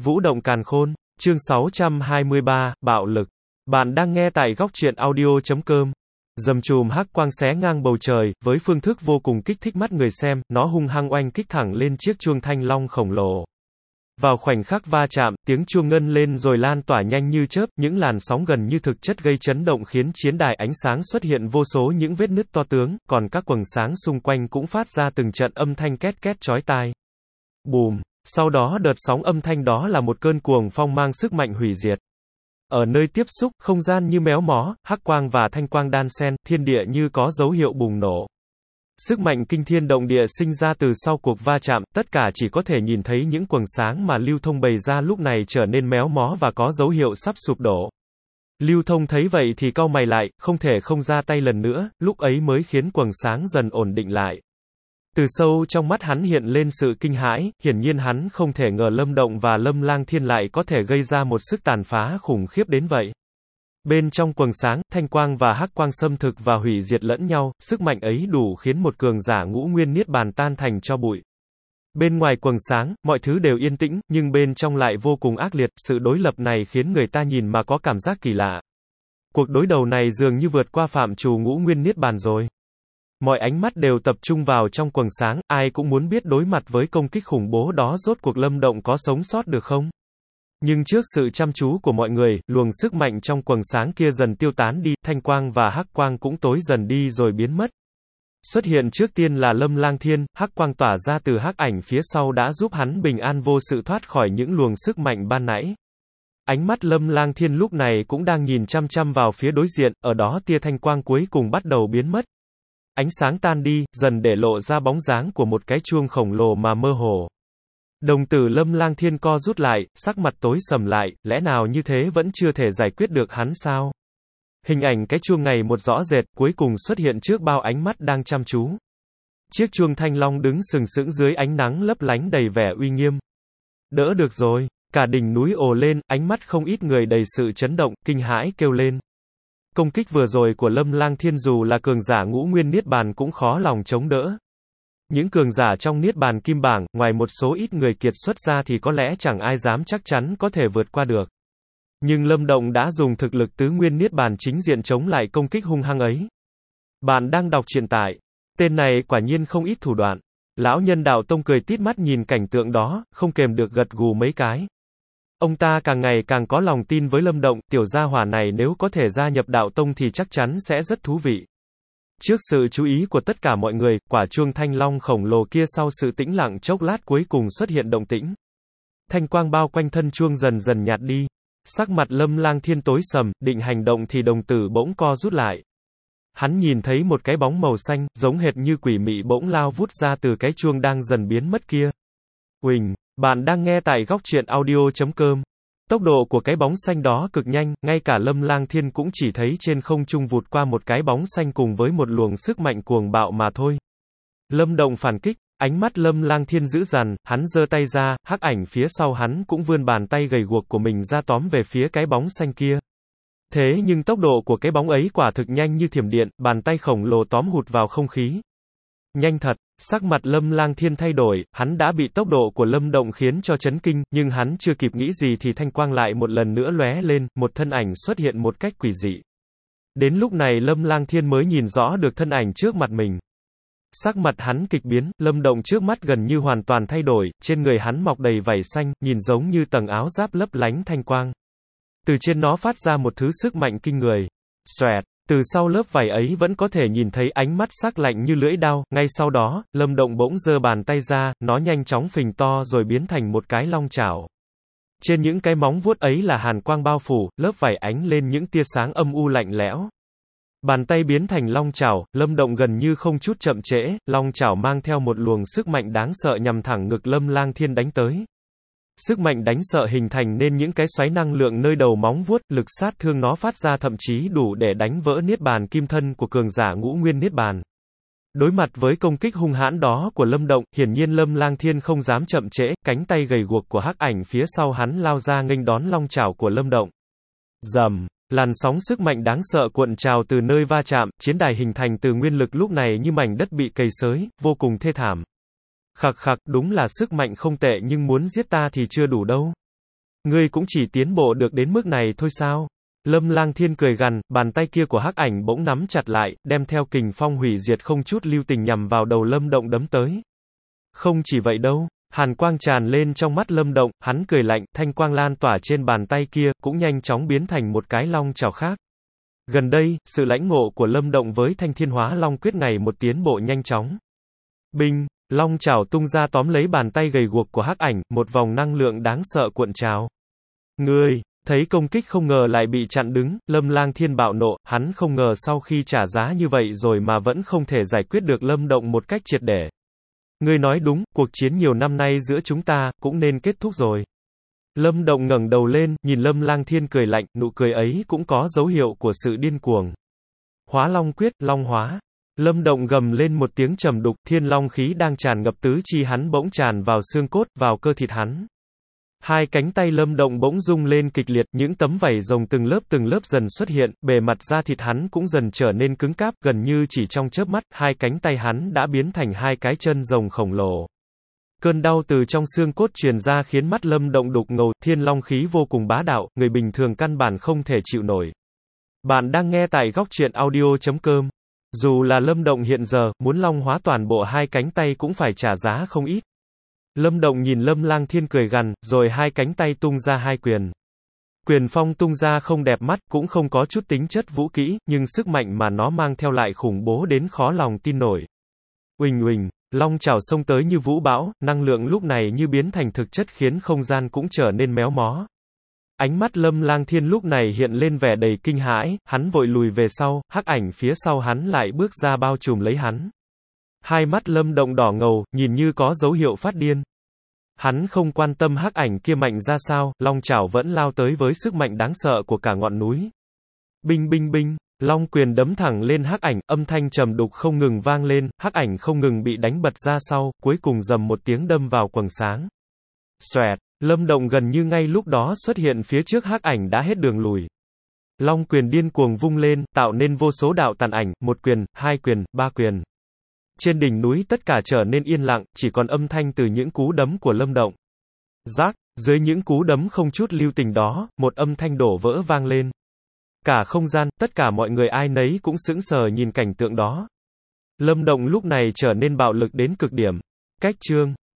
Vũ động càn khôn, chương 623, bạo lực. Bạn đang nghe tại góc truyện audio.com. Dầm chùm hắc quang xé ngang bầu trời, với phương thức vô cùng kích thích mắt người xem, nó hung hăng oanh kích thẳng lên chiếc chuông thanh long khổng lồ. Vào khoảnh khắc va chạm, tiếng chuông ngân lên rồi lan tỏa nhanh như chớp, những làn sóng gần như thực chất gây chấn động khiến chiến đài ánh sáng xuất hiện vô số những vết nứt to tướng, còn các quầng sáng xung quanh cũng phát ra từng trận âm thanh két két chói tai. Bùm! Sau đó đợt sóng âm thanh đó là một cơn cuồng phong mang sức mạnh hủy diệt. Ở nơi tiếp xúc, không gian như méo mó, hắc quang và thanh quang đan xen, thiên địa như có dấu hiệu bùng nổ. Sức mạnh kinh thiên động địa sinh ra từ sau cuộc va chạm, tất cả chỉ có thể nhìn thấy những quầng sáng mà Lưu Thông bày ra lúc này trở nên méo mó và có dấu hiệu sắp sụp đổ. Lưu Thông thấy vậy thì cau mày lại, không thể không ra tay lần nữa, lúc ấy mới khiến quầng sáng dần ổn định lại. Từ sâu trong mắt hắn hiện lên sự kinh hãi, hiển nhiên hắn không thể ngờ Lâm Động và Lâm Lang Thiên lại có thể gây ra một sức tàn phá khủng khiếp đến vậy. Bên trong quầng sáng, thanh quang và hắc quang xâm thực và hủy diệt lẫn nhau, sức mạnh ấy đủ khiến một cường giả ngũ nguyên niết bàn tan thành tro bụi. Bên ngoài quầng sáng, mọi thứ đều yên tĩnh, nhưng bên trong lại vô cùng ác liệt, sự đối lập này khiến người ta nhìn mà có cảm giác kỳ lạ. Cuộc đối đầu này dường như vượt qua phạm trù ngũ nguyên niết bàn rồi. Mọi ánh mắt đều tập trung vào trong quầng sáng, ai cũng muốn biết đối mặt với công kích khủng bố đó rốt cuộc Lâm Động có sống sót được không? Nhưng trước sự chăm chú của mọi người, luồng sức mạnh trong quầng sáng kia dần tiêu tán đi, thanh quang và hắc quang cũng tối dần đi rồi biến mất. Xuất hiện trước tiên là Lâm Lang Thiên, hắc quang tỏa ra từ hắc ảnh phía sau đã giúp hắn bình an vô sự thoát khỏi những luồng sức mạnh ban nãy. Ánh mắt Lâm Lang Thiên lúc này cũng đang nhìn chăm chăm vào phía đối diện, ở đó tia thanh quang cuối cùng bắt đầu biến mất. Ánh sáng tan đi, dần để lộ ra bóng dáng của một cái chuông khổng lồ mà mơ hồ. Đồng tử Lâm Lang Thiên co rút lại, sắc mặt tối sầm lại, lẽ nào như thế vẫn chưa thể giải quyết được hắn sao? Hình ảnh cái chuông ngày một rõ rệt, cuối cùng xuất hiện trước bao ánh mắt đang chăm chú. Chiếc chuông thanh long đứng sừng sững dưới ánh nắng lấp lánh đầy vẻ uy nghiêm. Đỡ được rồi, cả đỉnh núi ồ lên, ánh mắt không ít người đầy sự chấn động, kinh hãi kêu lên. Công kích vừa rồi của Lâm Lang Thiên dù là cường giả ngũ nguyên niết bàn cũng khó lòng chống đỡ. Những cường giả trong niết bàn kim bảng, ngoài một số ít người kiệt xuất ra thì có lẽ chẳng ai dám chắc chắn có thể vượt qua được. Nhưng Lâm Động đã dùng thực lực tứ nguyên niết bàn chính diện chống lại công kích hung hăng ấy. Bạn đang đọc truyện tại. Tên này quả nhiên không ít thủ đoạn. Lão nhân Đạo Tông cười tít mắt nhìn cảnh tượng đó, không kềm được gật gù mấy cái. Ông ta càng ngày càng có lòng tin với Lâm Động, tiểu gia hỏa này nếu có thể gia nhập Đạo Tông thì chắc chắn sẽ rất thú vị. Trước sự chú ý của tất cả mọi người, quả chuông thanh long khổng lồ kia sau sự tĩnh lặng chốc lát cuối cùng xuất hiện động tĩnh. Thanh quang bao quanh thân chuông dần dần nhạt đi. Sắc mặt Lâm Lang Thiên tối sầm, định hành động thì đồng tử bỗng co rút lại. Hắn nhìn thấy một cái bóng màu xanh, giống hệt như quỷ mị bỗng lao vút ra từ cái chuông đang dần biến mất kia. Uỳnh, bạn đang nghe tại góc truyện audio.com. Tốc độ của cái bóng xanh đó cực nhanh, ngay cả Lâm Lang Thiên cũng chỉ thấy trên không trung vụt qua một cái bóng xanh cùng với một luồng sức mạnh cuồng bạo mà thôi. Lâm Động phản kích, ánh mắt Lâm Lang Thiên dữ dằn, hắn giơ tay ra, hắc ảnh phía sau hắn cũng vươn bàn tay gầy guộc của mình ra tóm về phía cái bóng xanh kia. Thế nhưng tốc độ của cái bóng ấy quả thực nhanh như thiểm điện, bàn tay khổng lồ tóm hụt vào không khí. Nhanh thật, sắc mặt Lâm Lang Thiên thay đổi, hắn đã bị tốc độ của Lâm Động khiến cho chấn kinh, nhưng hắn chưa kịp nghĩ gì thì thanh quang lại một lần nữa lóe lên, một thân ảnh xuất hiện một cách quỷ dị. Đến lúc này Lâm Lang Thiên mới nhìn rõ được thân ảnh trước mặt mình. Sắc mặt hắn kịch biến, Lâm Động trước mắt gần như hoàn toàn thay đổi, trên người hắn mọc đầy vảy xanh, nhìn giống như tầng áo giáp lấp lánh thanh quang. Từ trên nó phát ra một thứ sức mạnh kinh người. Xoẹt. Từ sau lớp vảy ấy vẫn có thể nhìn thấy ánh mắt sắc lạnh như lưỡi đao, ngay sau đó, Lâm Động bỗng giơ bàn tay ra, nó nhanh chóng phình to rồi biến thành một cái long chảo. Trên những cái móng vuốt ấy là hàn quang bao phủ, lớp vảy ánh lên những tia sáng âm u lạnh lẽo. Bàn tay biến thành long chảo, Lâm Động gần như không chút chậm trễ, long chảo mang theo một luồng sức mạnh đáng sợ nhằm thẳng ngực Lâm Lang Thiên đánh tới. Sức mạnh đánh sợ hình thành nên những cái xoáy năng lượng nơi đầu móng vuốt, lực sát thương nó phát ra thậm chí đủ để đánh vỡ niết bàn kim thân của cường giả ngũ nguyên niết bàn. Đối mặt với công kích hung hãn đó của Lâm Động, hiển nhiên Lâm Lang Thiên không dám chậm trễ, cánh tay gầy guộc của hắc ảnh phía sau hắn lao ra nghênh đón long chảo của Lâm Động. Rầm, làn sóng sức mạnh đáng sợ cuộn trào từ nơi va chạm, chiến đài hình thành từ nguyên lực lúc này như mảnh đất bị cày xới, vô cùng thê thảm. Khặc khặc, đúng là sức mạnh không tệ nhưng muốn giết ta thì chưa đủ đâu. Ngươi cũng chỉ tiến bộ được đến mức này thôi sao? Lâm Lang Thiên cười gằn, bàn tay kia của Hắc Ảnh bỗng nắm chặt lại, đem theo kình phong hủy diệt không chút lưu tình nhằm vào đầu Lâm Động đấm tới. Không chỉ vậy đâu, hàn quang tràn lên trong mắt Lâm Động, hắn cười lạnh, thanh quang lan tỏa trên bàn tay kia, cũng nhanh chóng biến thành một cái long chảo khác. Gần đây, sự lãnh ngộ của Lâm Động với Thanh Thiên Hóa Long Quyết ngày một tiến bộ nhanh chóng. Binh, long chảo tung ra tóm lấy bàn tay gầy guộc của Hắc Ảnh, một vòng năng lượng đáng sợ cuộn trào. Ngươi, thấy công kích không ngờ lại bị chặn đứng, Lâm Lang Thiên bạo nộ, hắn không ngờ sau khi trả giá như vậy rồi mà vẫn không thể giải quyết được Lâm Động một cách triệt để. Ngươi nói đúng, cuộc chiến nhiều năm nay giữa chúng ta, cũng nên kết thúc rồi. Lâm Động ngẩng đầu lên, nhìn Lâm Lang Thiên cười lạnh, nụ cười ấy cũng có dấu hiệu của sự điên cuồng. Hóa Long Quyết, Long Hóa. Lâm Động gầm lên một tiếng trầm đục, thiên long khí đang tràn ngập tứ chi hắn bỗng tràn vào xương cốt, vào cơ thịt hắn. Hai cánh tay Lâm Động bỗng rung lên kịch liệt, những tấm vảy rồng từng lớp dần xuất hiện, bề mặt da thịt hắn cũng dần trở nên cứng cáp, gần như chỉ trong chớp mắt, hai cánh tay hắn đã biến thành hai cái chân rồng khổng lồ. Cơn đau từ trong xương cốt truyền ra khiến mắt Lâm Động đục ngầu, thiên long khí vô cùng bá đạo, người bình thường căn bản không thể chịu nổi. Bạn đang nghe tại góc truyện audio.com. Dù là Lâm Động hiện giờ, muốn long hóa toàn bộ hai cánh tay cũng phải trả giá không ít. Lâm Động nhìn Lâm Lang Thiên cười gằn, rồi hai cánh tay tung ra hai quyền. Quyền phong tung ra không đẹp mắt, cũng không có chút tính chất vũ kỹ, nhưng sức mạnh mà nó mang theo lại khủng bố đến khó lòng tin nổi. Uỳnh uỳnh, long chảo xông tới như vũ bão, năng lượng lúc này như biến thành thực chất khiến không gian cũng trở nên méo mó. Ánh mắt Lâm Lang Thiên lúc này hiện lên vẻ đầy kinh hãi, hắn vội lùi về sau, Hắc Ảnh phía sau hắn lại bước ra bao trùm lấy hắn. Hai mắt Lâm Động đỏ ngầu, nhìn như có dấu hiệu phát điên. Hắn không quan tâm Hắc Ảnh kia mạnh ra sao, long chảo vẫn lao tới với sức mạnh đáng sợ của cả ngọn núi. Binh binh binh, long quyền đấm thẳng lên Hắc Ảnh, âm thanh trầm đục không ngừng vang lên, Hắc Ảnh không ngừng bị đánh bật ra sau, cuối cùng rầm một tiếng đâm vào quầng sáng. Xoẹt, Lâm Động gần như ngay lúc đó xuất hiện phía trước Hắc Ảnh đã hết đường lùi. Long quyền điên cuồng vung lên, tạo nên vô số đạo tàn ảnh, một quyền, hai quyền, ba quyền. Trên đỉnh núi tất cả trở nên yên lặng, chỉ còn âm thanh từ những cú đấm của Lâm Động. Rác, dưới những cú đấm không chút lưu tình đó, một âm thanh đổ vỡ vang lên. Cả không gian, tất cả mọi người ai nấy cũng sững sờ nhìn cảnh tượng đó. Lâm Động lúc này trở nên bạo lực đến cực điểm. Cách chương